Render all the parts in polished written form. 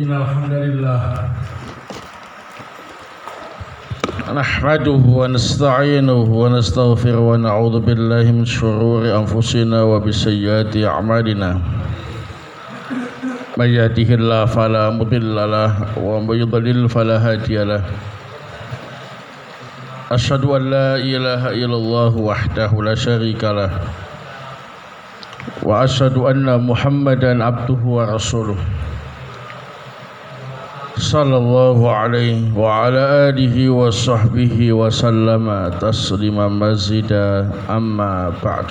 إن الحمد لله نحمده ونستعينه ونستغفره ونعوذ بالله من شرور أنفسنا وبسيئات أعمالنا من يهده الله فلا مضل له ومن يضلل فلا هادي له أشهد أن لا إله إلا الله وحده لا شريك له وأشهد أن محمدا عبده ورسوله صلى الله عليه وعلى آله وصحبه وسلم تسليما مزيدا أما بعد.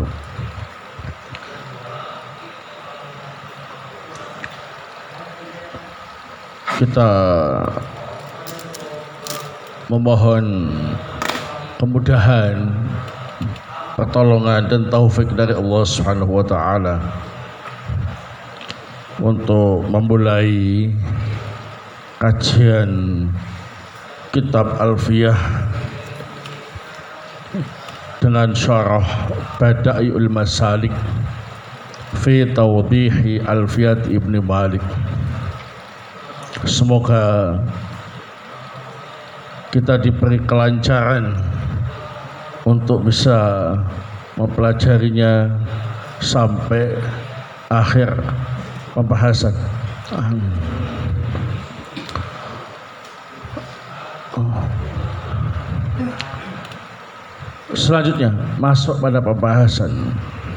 Kita memohon kemudahan, pertolongan dan taufik dari Allah Subhanahu wa taala untuk memulai kajian kitab Alfiyah dengan syarah Bada'iul Masalik fi Tawdihi Alfiyat Ibn Malik. Semoga kita diberi kelancaran untuk bisa mempelajarinya sampai akhir pembahasan. Selanjutnya masuk pada pembahasan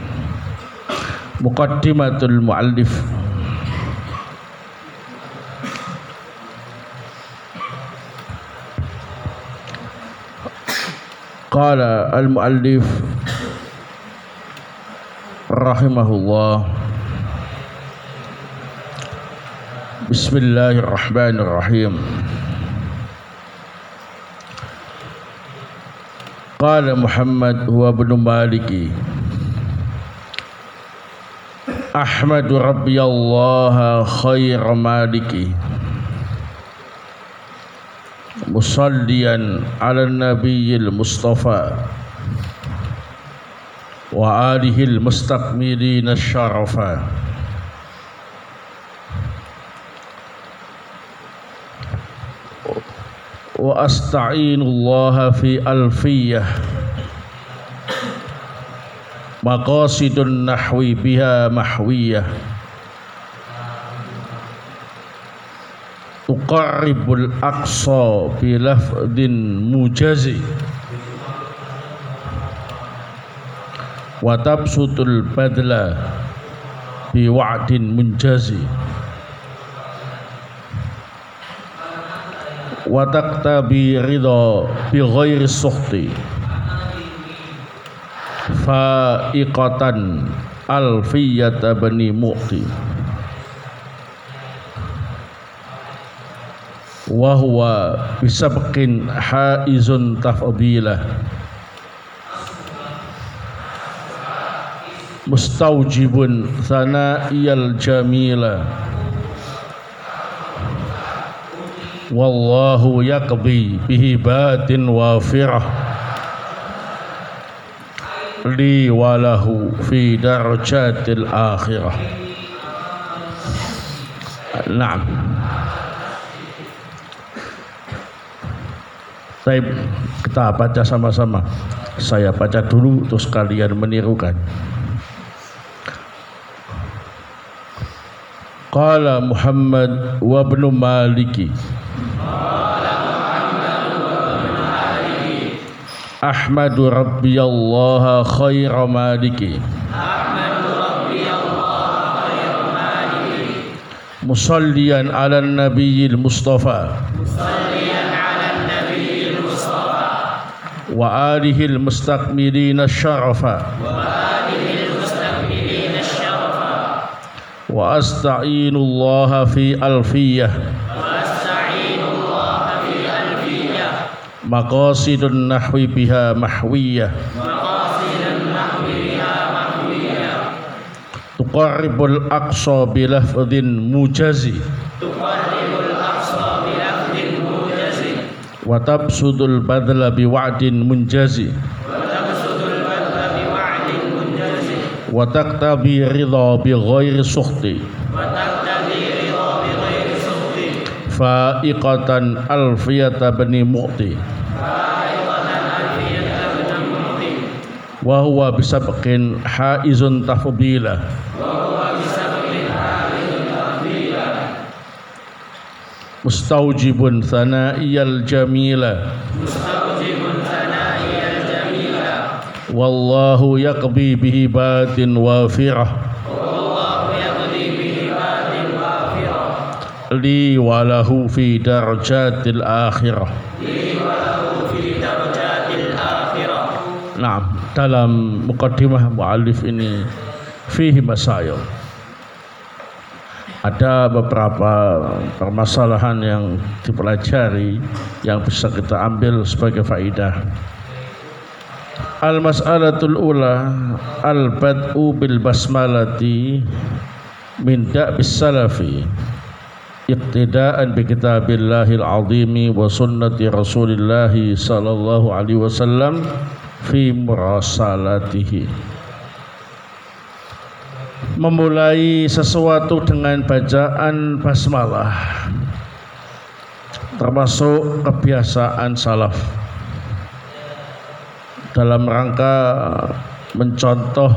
Muqaddimatul Muallif. Qala al-muallif rahimahullah, Bismillahirrahmanirrahim. Qala Muhammad huwa ibn Maliki Ahmadu Rabbiyallaha khair maliki musalliyan ala nabiyil mustafa wa alihil mustakmilin syarafa. Wa asta'inullaha fi alfiyah maqasidun nahwi biha mahwiyah tuqarribul aqsa bi lafdin mujazi wa tabsutul badla bi wa'din munjazi wa taqtabi ridha bi ghairi sukhti fa'iqatan alfiyata bani mu'ti wa huwa bisabqin haizun tafdilah mustawjibun thana'iyal jamila wallahu yaqdi bihi batin wafirah li walahu fi darajatil akhirah. Naam. Baik, kita baca sama-sama. Saya baca dulu terus kalian menirukan. Qala Muhammad wa ibn Maliki Ahmadu Rabbiyallaha khair maliki musalliyan ala nabiyil mustafa wa alihil mustakmilin syarafa wa asta'inullaha fi alfiyah maqasidun nahwi biha mahwiyah tuqarribul aqsa bi lafdhin mujazi wa tabsudul badla bi wa'din munjazi wa taqtabi ridha bi ghairi sukhti faiqatan alfiyata bani mu'ti wa huwa bisabqin haizun tafdila mustaujibun thana'iyal jamila wallahu yaqdi bihi batin wafirah li walahu fi darajatil akhirah. Nah, dalam muqaddimah muallif ini fihi masail. Ada beberapa permasalahan yang dipelajari yang bisa kita ambil sebagai faidah. Al-mas'alatul ula al-bad'u bil basmalati min da'bis salafi iqtida'an bi kitabillahil azimi wa sunnati rasulillahi sallallahu alaihi wasallam fi murasalatihi. Memulai sesuatu dengan bacaan basmalah termasuk kebiasaan salaf dalam rangka mencontoh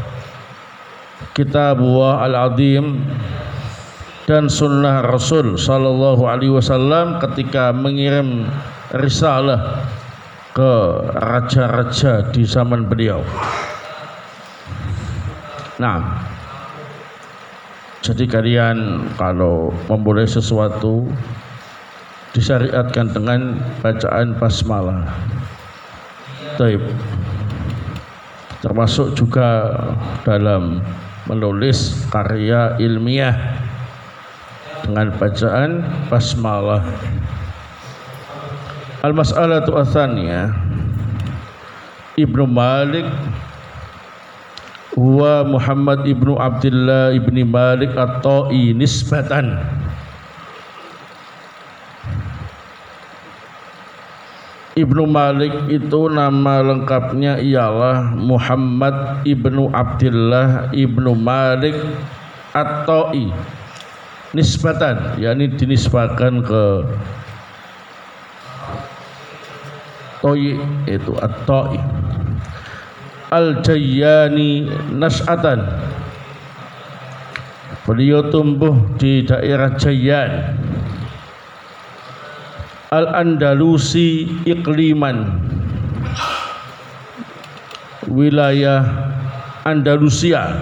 kitabullah al-azim dan sunnah Rasul sallallahu alaihi wasallam ketika mengirim risalah ke raja-raja di zaman beliau. Nah, jadi kalian kalau memulai sesuatu disyariatkan dengan bacaan basmalah. Taib. Termasuk juga dalam menulis karya ilmiah dengan bacaan basmalah. Al-mas'alatu ats-tsaniyah Ibnu Malik huwa Muhammad ibnu Abdullah ibni Malik at-Ta'i nisbatan. Ibnu Malik itu nama lengkapnya ialah Muhammad ibnu Abdullah ibnu Malik at-Ta'i nisbatan, yakni dinisbahkan ke Ta'i itu at-Ta'i. Al-Jayyani nas'atan, beliau tumbuh di daerah Jayyan. Al-Andalusi ikliman, wilayah Andalusia.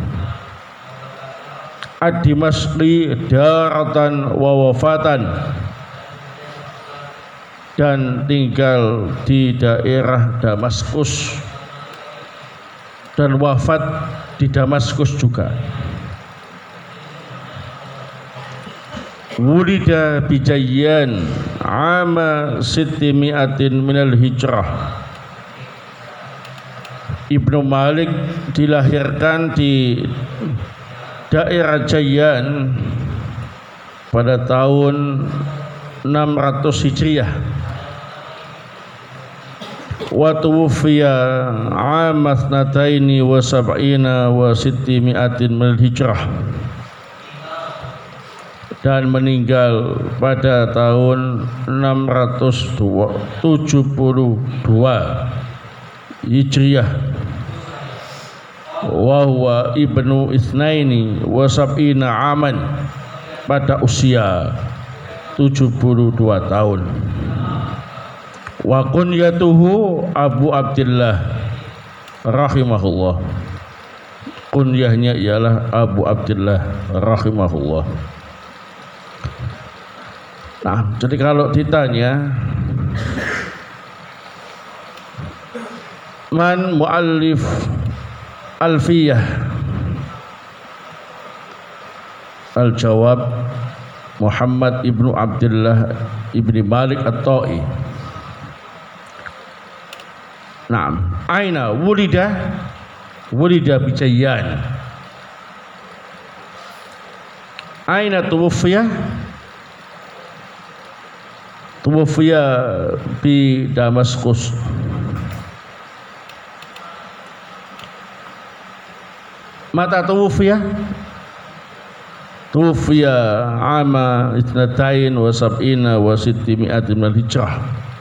Ad-Dimashqi daratan wa wafatan, dan tinggal di daerah Damaskus dan wafat di Damaskus juga. Wulida bijayyan ama 600 minal hijrah. Ibnu Malik dilahirkan di daerah Jayyan pada tahun 600 Hijriah. Wa tuwfiya 'ama 72 wa 600 minal hijrah, dan meninggal pada tahun 672 Hijriah. Wa huwa ibnu itsnaini wa sab'ina aman, pada usia 72 tahun. Wa kunyatuhu Abu Abdullah rahimahullah. Kunyahnya ialah Abu Abdullah rahimahullah. Nah, jadi kalau ditanya man muallif alfiyah, al-jawab Muhammad ibnu Abdullah ibni Malik at-Ta'i. Naam, aina wulida? Wulida bi Jayyan. Aina tuwfiya? Tuwfiya bi Damaskus. Mata tuwfiya? tufiya ama 72 wa 600 min al-hijrah.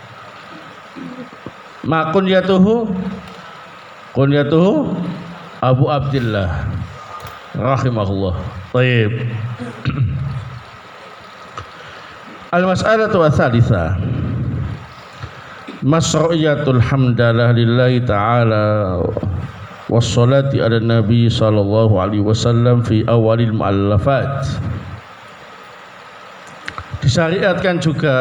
Ma kunyatuhu Abu Abdillah rahimahullah. Baik. Al-mas'alatu ats-tsalitsah masru'iyatul hamdalah lillahi ta'ala wassalati ala nabi sallallahu alaihi wasallam fi awalil mu'allafat. Disyariatkan juga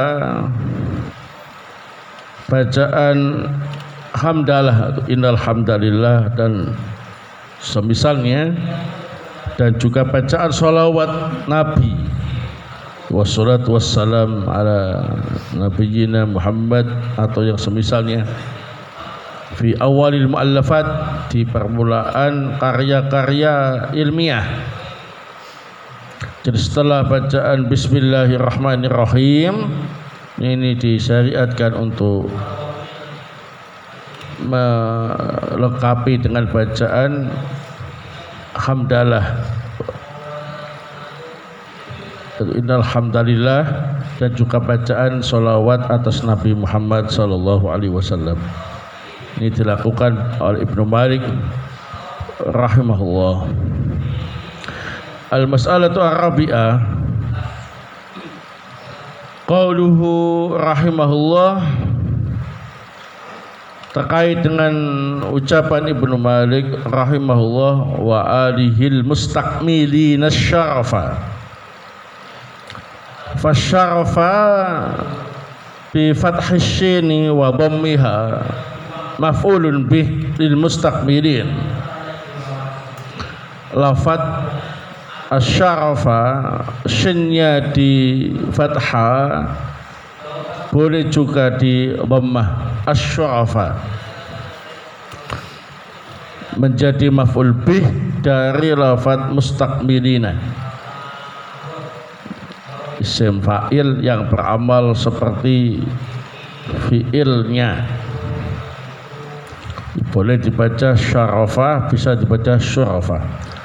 bacaan hamdalah, innal hamdalillah dan semisalnya, dan juga bacaan sholawat Nabi wassalatu wassalam ala nabiyyina Muhammad atau yang semisalnya fi awalil mu'allafat, di permulaan karya-karya ilmiah. Jadi setelah bacaan bismillahirrahmanirrahim ini disyariatkan untuk melengkapi dengan bacaan hamdalah, innal hamdalillah, dan juga bacaan sholawat atas Nabi Muhammad sallallahu alaihi wasallam. Ini dilakukan oleh Ibnu Malik rahimahullah. Al-mas'alatu ar-rabi'ah qauluhu rahimahullah, terkait dengan ucapan Ibnu Malik rahimahullah, wa alihil mustakmilina syarafa. Fasyarafa bi fathis syini wa dhammiha maf'ulun bih lil mustakmilin. Lafaz asyarafa shinnya di fathah, boleh juga di dhammah, asyarafa menjadi maf'ul bih dari lafaz mustakmilina, isim fa'il yang beramal seperti fi'ilnya. Boleh dibaca syarafa, bisa dibaca syurafa.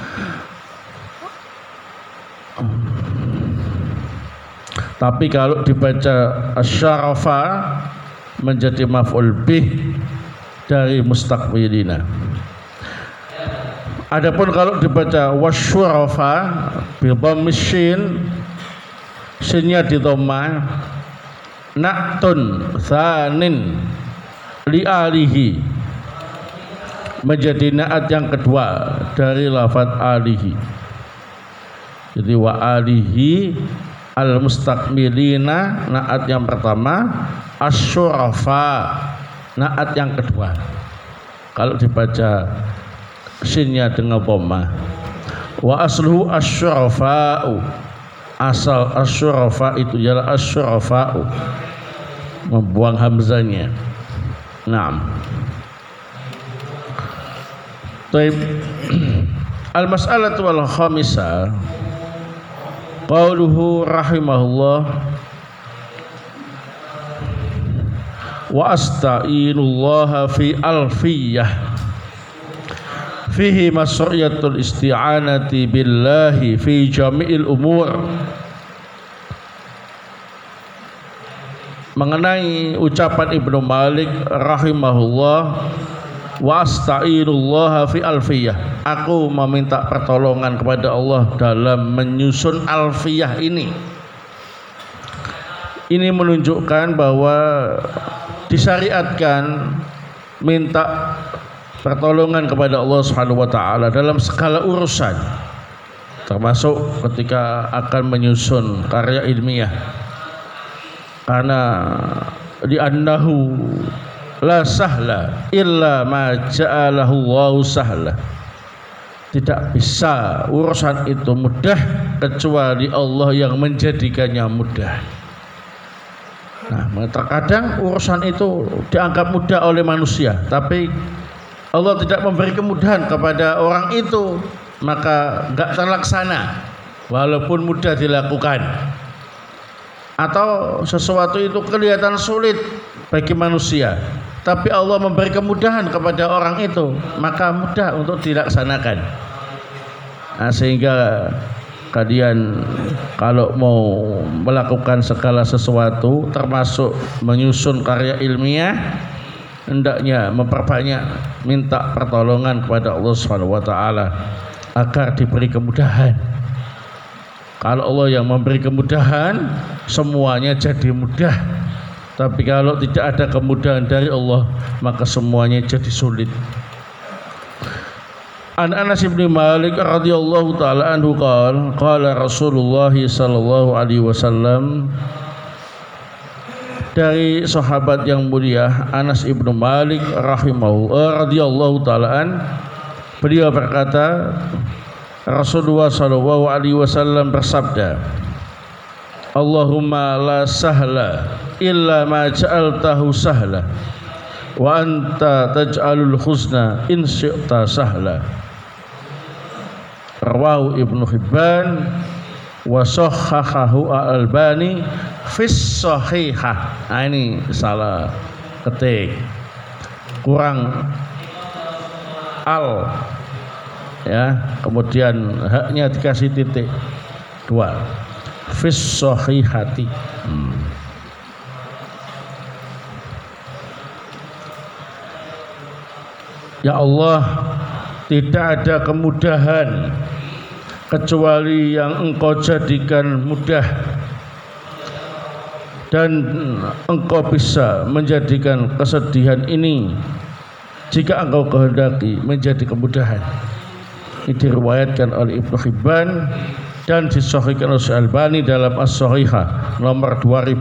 Tapi kalau dibaca asyarafa menjadi maf'ul bih dari mustakmilina. Adapun kalau dibaca wasyurafa bi dhammis shin, shinnya di dhamma, na'tun tsanin li alihi, menjadi na'at yang kedua dari lafaz alihi. Jadi wa alihi al-mustakmilina na'at yang pertama, asyurafa na'at yang kedua. Kalau dibaca shinnya dengan dhamma. Wa asluhu asyurafa'u, asal asyurafa itu ialah asyurafa'u, membuang hamzanya. Naam. Taib. Al-mas'alatu wal khamisah qauluhu rahimahullah, wa asta'inullaha fi alfiyah fihi masru'iyatul isti'anati billahi fi jami'il umur. Mengenai ucapan Ibnu Malik rahimahullah, wa asta'inullaha fi alfiyah, aku meminta pertolongan kepada Allah dalam menyusun alfiyah ini. Ini menunjukkan bahwa disyariatkan minta pertolongan kepada Allah Subhanahu wa taala dalam segala urusan, termasuk ketika akan menyusun karya ilmiah. Karena li'annahu la sahla illa ma ja'alahu Allahu sahla. Tidak bisa urusan itu mudah kecuali Allah yang menjadikannya mudah. Nah, terkadang urusan itu dianggap mudah oleh manusia, tapi Allah tidak memberi kemudahan kepada orang itu, maka enggak terlaksana walaupun mudah dilakukan. Atau sesuatu itu kelihatan sulit bagi manusia, tapi Allah memberi kemudahan kepada orang itu, maka mudah untuk dilaksanakan. Nah, sehingga kalian kalau mau melakukan segala sesuatu termasuk menyusun karya ilmiah, hendaknya memperbanyak minta pertolongan kepada Allah Subhanahu wa taala agar diberi kemudahan. Kalau Allah yang memberi kemudahan, semuanya jadi mudah. Tapi kalau tidak ada kemudahan dari Allah, maka semuanya jadi sulit. An Anas bin Malik radhiyallahu taala anhu qala Rasulullah sallallahu alaihi wasallam, dari sahabat yang mulia Anas ibnu Malik radhiyallahu taala an, beliau berkata, Rasulullah sallallahu alaihi wasallam bersabda, Allahumma la sahla illa ma ja'altahu sahla wa anta taj'alul husna in syi'ta sahla. Rawahu Ibnu Hibban wa sahhahahu Al-Albani fis sahihah. Nah, ini salah ketik, kurang al ya, kemudian haknya dikasih titik 2, fis sahihati. Ya Allah, tidak ada kemudahan kecuali yang Engkau jadikan mudah, dan Engkau bisa menjadikan kesedihan ini jika Engkau kehendaki menjadi kemudahan. Ini diriwayatkan oleh Ibnu Hibban dan disahihkan oleh Al-Albani dalam As-Sahihah nomor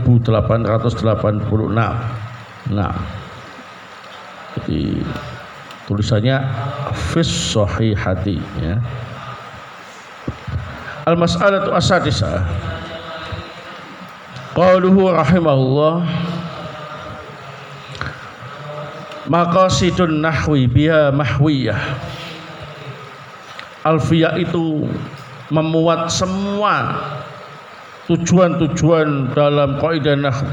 2886. Nah, jadi tulisannya fis sahihati ya. Al-mas'alatu as-sadisah. Qauluhu rahimahullah, maqasidun nahwi biha mahwiyah. Alfiyah itu memuat semua tujuan-tujuan dalam kaidah nahwu.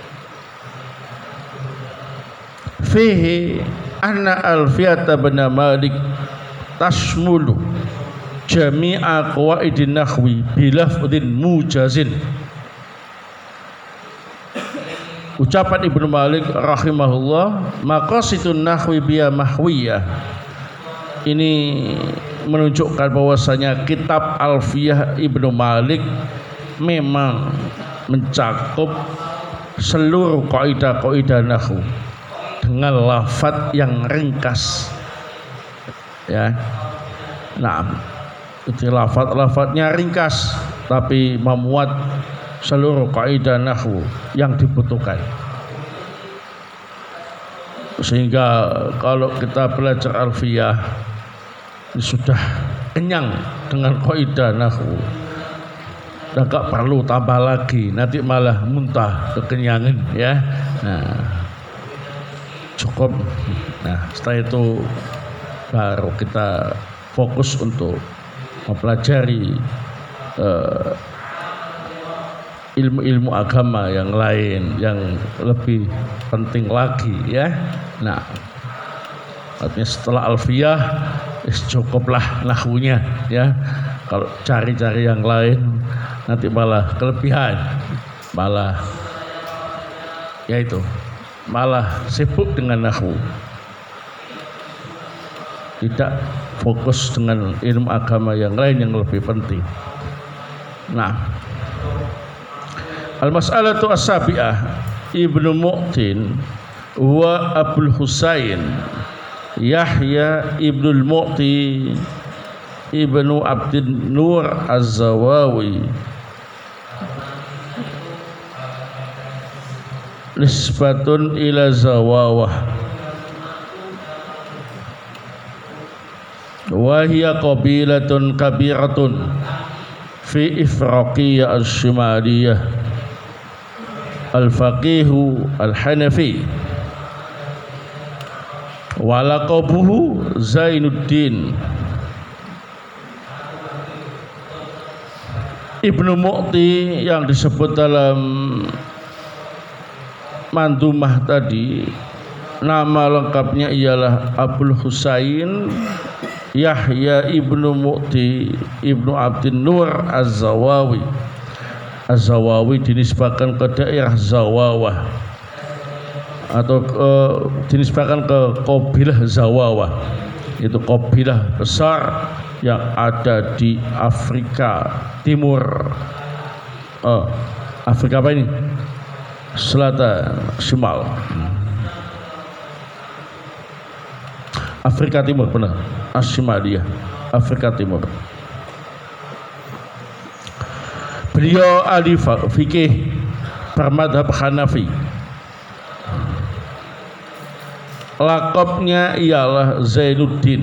Fihi anna alfiyata bin Malik tashmulu jami'a qawaidin nahwi bilafdhin mujazin. Ucapan Ibnu Malik rahimahullah, maqasidun nahwi biya mahwiyah, ini menunjukkan bahwasanya kitab Alfiyah Ibnu Malik memang mencakup seluruh kaidah-kaidah nahwu dengan lafaz yang ringkas ya. Nah, itu lafaz-lafaznya ringkas tapi memuat seluruh kaidah nahwu yang dibutuhkan, sehingga kalau kita belajar Alfiyah ini sudah kenyang dengan kaidah nahwu, dan gak perlu tambah lagi, nanti malah muntah kekenyangan ya. Nah, cukup. Nah, setelah itu baru kita fokus untuk mempelajari ilmu-ilmu agama yang lain yang lebih penting lagi ya. Nah, artinya setelah Alfiyah cukuplah nahwunya ya. Kalau cari-cari yang lain nanti malah kelebihan, malah yaitu malah sibuk dengan nahwu, tidak fokus dengan ilmu agama yang lain yang lebih penting. Nah, al-mas'alatu as-sabi'ah, Ibnu Mu'tin wa Abul Husain Yahya Ibnul Mu'ti Ibnu Abdin Nur Az-Zawawi nisbatun ila Zawawah wa hiya qabilatun kabiratun fi Ifraqiyah al-Shimaliyah al-Faqihu al-Hanafi wa laqabuhu Zainuddin. Ibnu Mu'ti yang disebut dalam mandumah tadi, nama lengkapnya ialah Abul Husain Yahya ibnu Mu'ti ibnu Abdin Nur Az-Zawawi. Az-Zawawi dinisbahkan ke daerah Zawawah atau dinisbahkan ke kabilah Zawawah. Itu kabilah besar yang ada di Afrika Timur. Afrika apa ini? Selatan, Shimal. Afrika Timur, benar. Ashimaliyah, Afrika Timur. Beliau ahli fikih bermadhab Hanafi. Lakabnya ialah Zainuddin.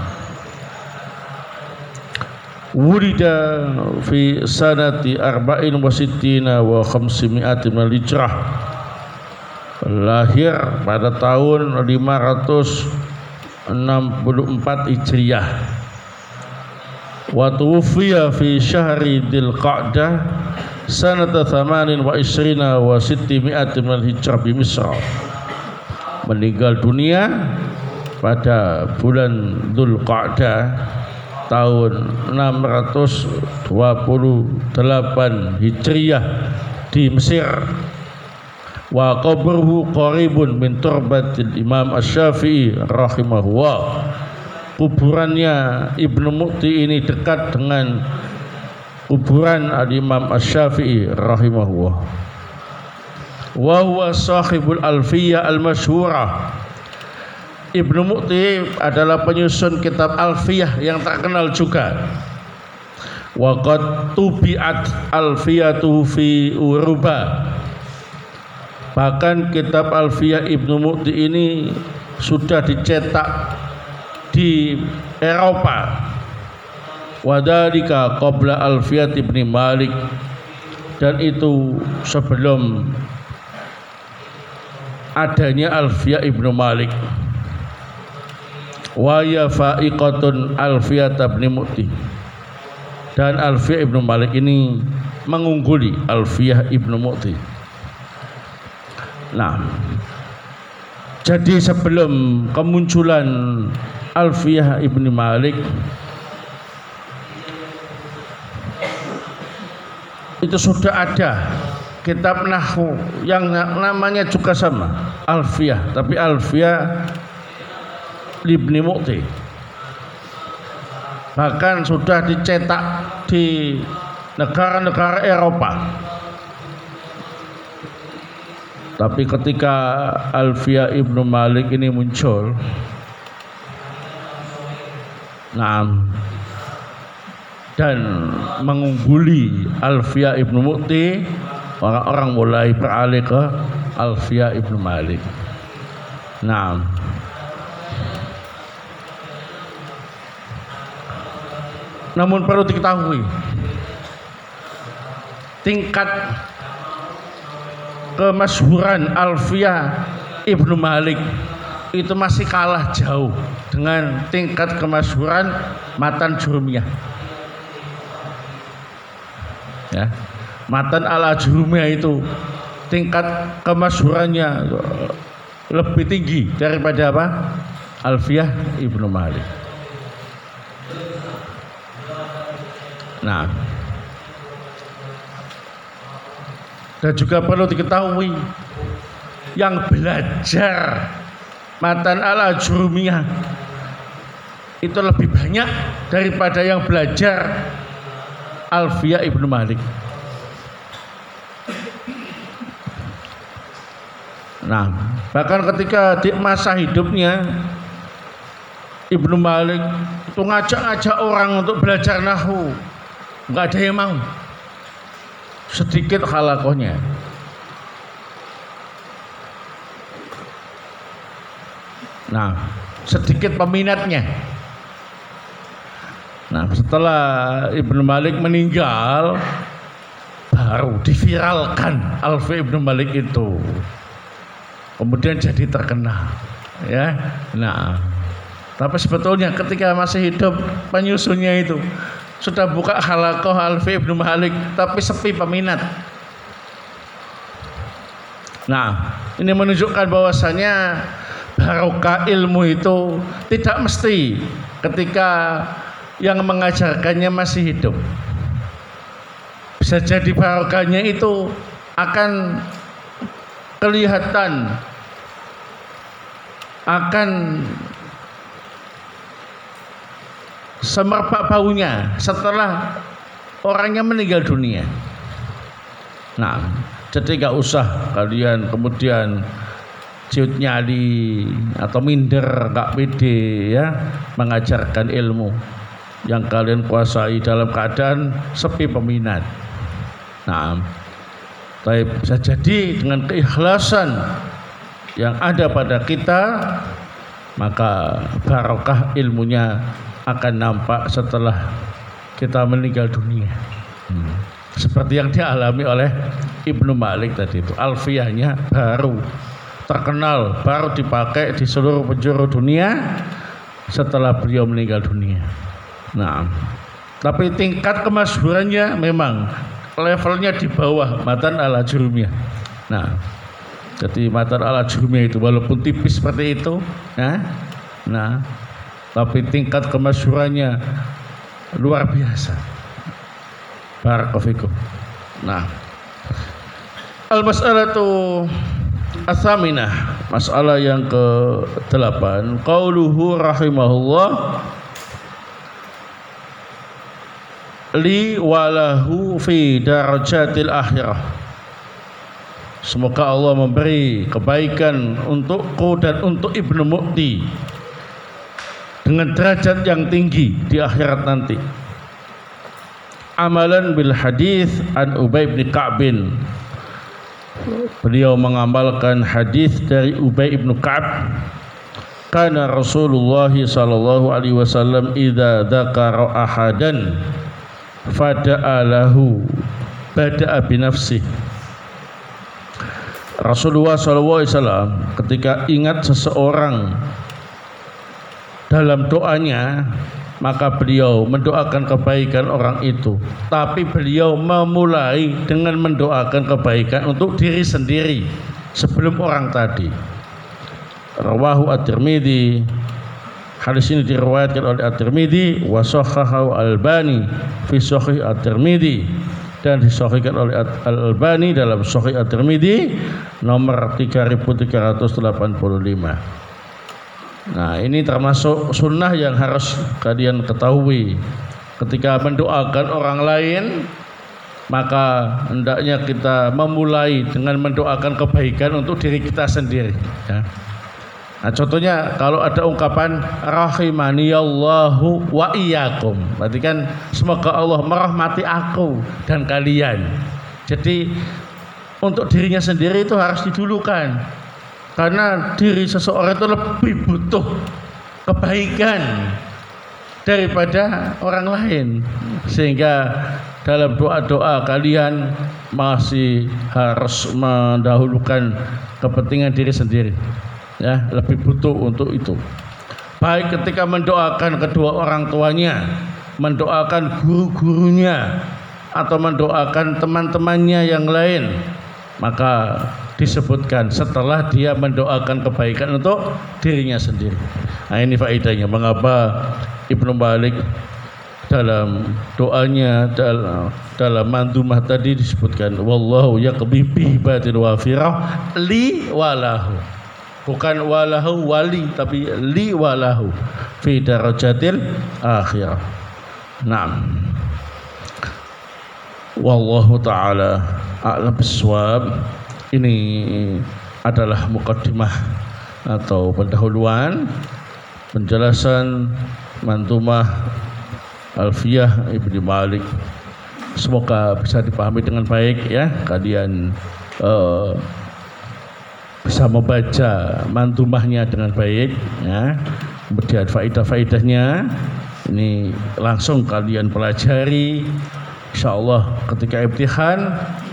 Wulida fi sanati arba'in wa sittina wa khamsimi'atin min hijrah. Lahir pada tahun 564 Hijriah. Wa tuwfiya fi syahri Dzul Qa'dah sanata 28 wa 600 min hijrah bi Misr. Meninggal dunia pada bulan Dzul Qa'dah tahun 628 Hijriah di Mesir. Wa qabruhu qaribun min turbatil Imam Asy-Syafi'i rahimahullah. Kuburannya Ibnu Mu'ti ini dekat dengan kuburan Imam Asy-Syafi'i rahimahullah. Wa huwa sahibul Alfiyah al-masyhurah. Ibnu Mu'ti adalah penyusun kitab Alfiyah yang terkenal juga. Wa qad tubi'at Alfiyatu fi Uruba. Bahkan kitab Alfiyah Ibnu Mu'ti ini sudah dicetak di Eropa. Wa dzalika qabla Alfiyat Ibnu Malik, dan itu sebelum adanya Alfiyah Ibnu Malik. Wa ya fa'iqatun Alfiyat Ibnu Mu'ti, dan Alfiyah Ibnu Malik ini mengungguli Alfiyah Ibnu Mu'ti. Nah, jadi sebelum kemunculan Alfiyah Ibnu Malik itu sudah ada kitab nahwu yang namanya juga sama, Alfiyah, tapi Alfiyah Ibnu Mu'ti. Bahkan sudah dicetak di negara-negara Eropa. Tapi ketika Alfiyah Ibnu Malik ini muncul, dan mengungguli Alfiyah Ibnu Mu'ti, orang-orang mulai beralih ke Alfiyah Ibnu Malik. Namun perlu diketahui, tingkat kemasyhuran Alfiyah Ibnu Malik itu masih kalah jauh dengan tingkat kemasyhuran Matan Jurumiyah. Ya, Matan al-Jurumiyah itu tingkat kemasyhurannya lebih tinggi daripada apa? Alfiyah Ibnu Malik. Dan juga perlu diketahui, yang belajar Matan al-Jurumiyah itu lebih banyak daripada yang belajar Alfiyah Ibnu Malik. Bahkan ketika di masa hidupnya Ibnu Malik itu ngajak-ngajak orang untuk belajar nahwu, nggak ada yang mau. Sedikit halakohnya. Sedikit peminatnya. Setelah Ibnu Malik meninggal, baru diviralkan Alfiyah Ibnu Malik itu. Kemudian jadi terkenal, ya. Tapi sebetulnya ketika masih hidup penyusunnya itu sudah buka halakoh Alfiyah Ibnu Malik, tapi sepi peminat. Ini menunjukkan bahwasanya barokah ilmu itu tidak mesti ketika yang mengajarkannya masih hidup. Bisa jadi barokahnya itu akan kelihatan, akan semerbak baunya setelah orangnya meninggal dunia. Nah, jadi gak usah kalian kemudian ciut nyali atau minder, gak pede ya mengajarkan ilmu yang kalian kuasai dalam keadaan sepi peminat. Nah, tapi bisa jadi dengan keikhlasan yang ada pada kita, maka barokah ilmunya akan nampak setelah kita meninggal dunia. Seperti yang dialami oleh Ibnu Malik tadi itu, alfiyahnya baru terkenal, baru dipakai di seluruh penjuru dunia setelah beliau meninggal dunia. Nah, tapi tingkat kemasyhurannya memang levelnya di bawah Matan al-Ajurumiyah. Nah, jadi Matan al-Ajurumiyah itu walaupun tipis seperti itu, nah, tapi tingkat kemasyhurannya luar biasa. Barakallahu. Nah, al-mas'alatu as-saminah, masalah yang ke-8, qauluhu rahimahullah li walahu fi darajatil akhirah. Semoga Allah memberi kebaikan untukku dan untuk Ibnu Mu'ti dengan derajat yang tinggi di akhirat nanti. Amalan bil hadis an Ubay bin Ka'bin. Beliau mengamalkan hadis dari Ubay bin Ka'ab. Kana Rasulullah sallallahu alaihi wasallam idza dzakara ahadan fada'a lahu bada'a binafsih. Rasulullah SAW ketika ingat seseorang dalam doanya, maka beliau mendoakan kebaikan orang itu, tapi beliau memulai dengan mendoakan kebaikan untuk diri sendiri sebelum orang tadi. Rawahu at-Tirmidzi. Hadis ini diriwayatkan oleh At-Tirmidzi wa sahahahu Al-Albani fi Sahih At-Tirmidzi, dan disahihkan oleh Al-Albani dalam Sahih At-Tirmidzi nomor 3385. Nah, ini termasuk sunnah yang harus kalian ketahui. Ketika mendoakan orang lain, maka hendaknya kita memulai dengan mendoakan kebaikan untuk diri kita sendiri, ya. Nah, contohnya kalau ada ungkapan rahimaniyallahu wa iyyakum, berarti kan semoga Allah merahmati aku dan kalian. Jadi untuk dirinya sendiri itu harus didulukan, karena diri seseorang itu lebih butuh kebaikan daripada orang lain, sehingga dalam doa-doa kalian masih harus mendahulukan kepentingan diri sendiri. Ya, lebih butuh untuk itu. Baik ketika mendoakan kedua orang tuanya, mendoakan guru-gurunya, atau mendoakan teman-temannya yang lain, maka disebutkan setelah dia mendoakan kebaikan untuk dirinya sendiri. Nah, ini faedahnya mengapa Ibnu Malik dalam doanya dalam mandumah tadi disebutkan wallahu yaqbi bi batil wafirah li walahu. Bukan walahu wali, tapi li walahu fi darajatil akhirah. Naam. Wallahu ta'ala a'lam bissawab. Ini adalah muqaddimah atau pendahuluan penjelasan mantumah Alfiyah Ibnu Malik. Semoga bisa dipahami dengan baik ya. Kalian bisa membaca mantumahnya dengan baik ya. Kemudian faedah-faedahnya ini langsung kalian pelajari, insyaallah ketika imtihan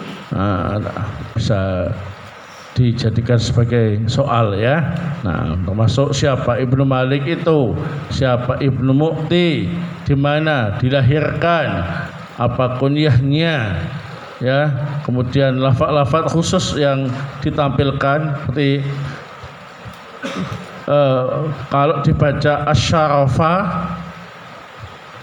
bisa dijadikan sebagai soal ya. Nah, termasuk siapa Ibnu Malik itu, siapa Ibnu Mu'ti, di mana dilahirkan, apa kunyahnya ya, kemudian lafaz-lafaz khusus yang ditampilkan seperti kalau dibaca asy-syarafah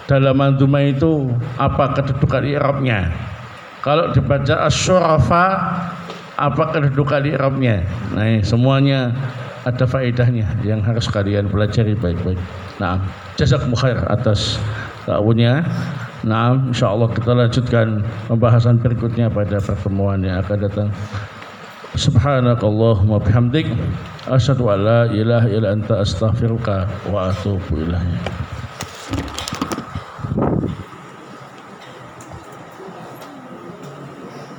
dalam manduma itu apa kedudukan i'rabnya. Kalau dibaca asy-syurafa apa kedudukan i'rabnya. Nah, semuanya ada faedahnya yang harus kalian pelajari baik-baik. Nah, jazakumullah khair atas ta'awunnya. Nah, insyaallah kita lanjutkan pembahasan berikutnya pada pertemuan yang akan datang. Subhanakallahumma bihamdik asyhadu an la ilaha illa anta astaghfiruka wa atubu ilaik.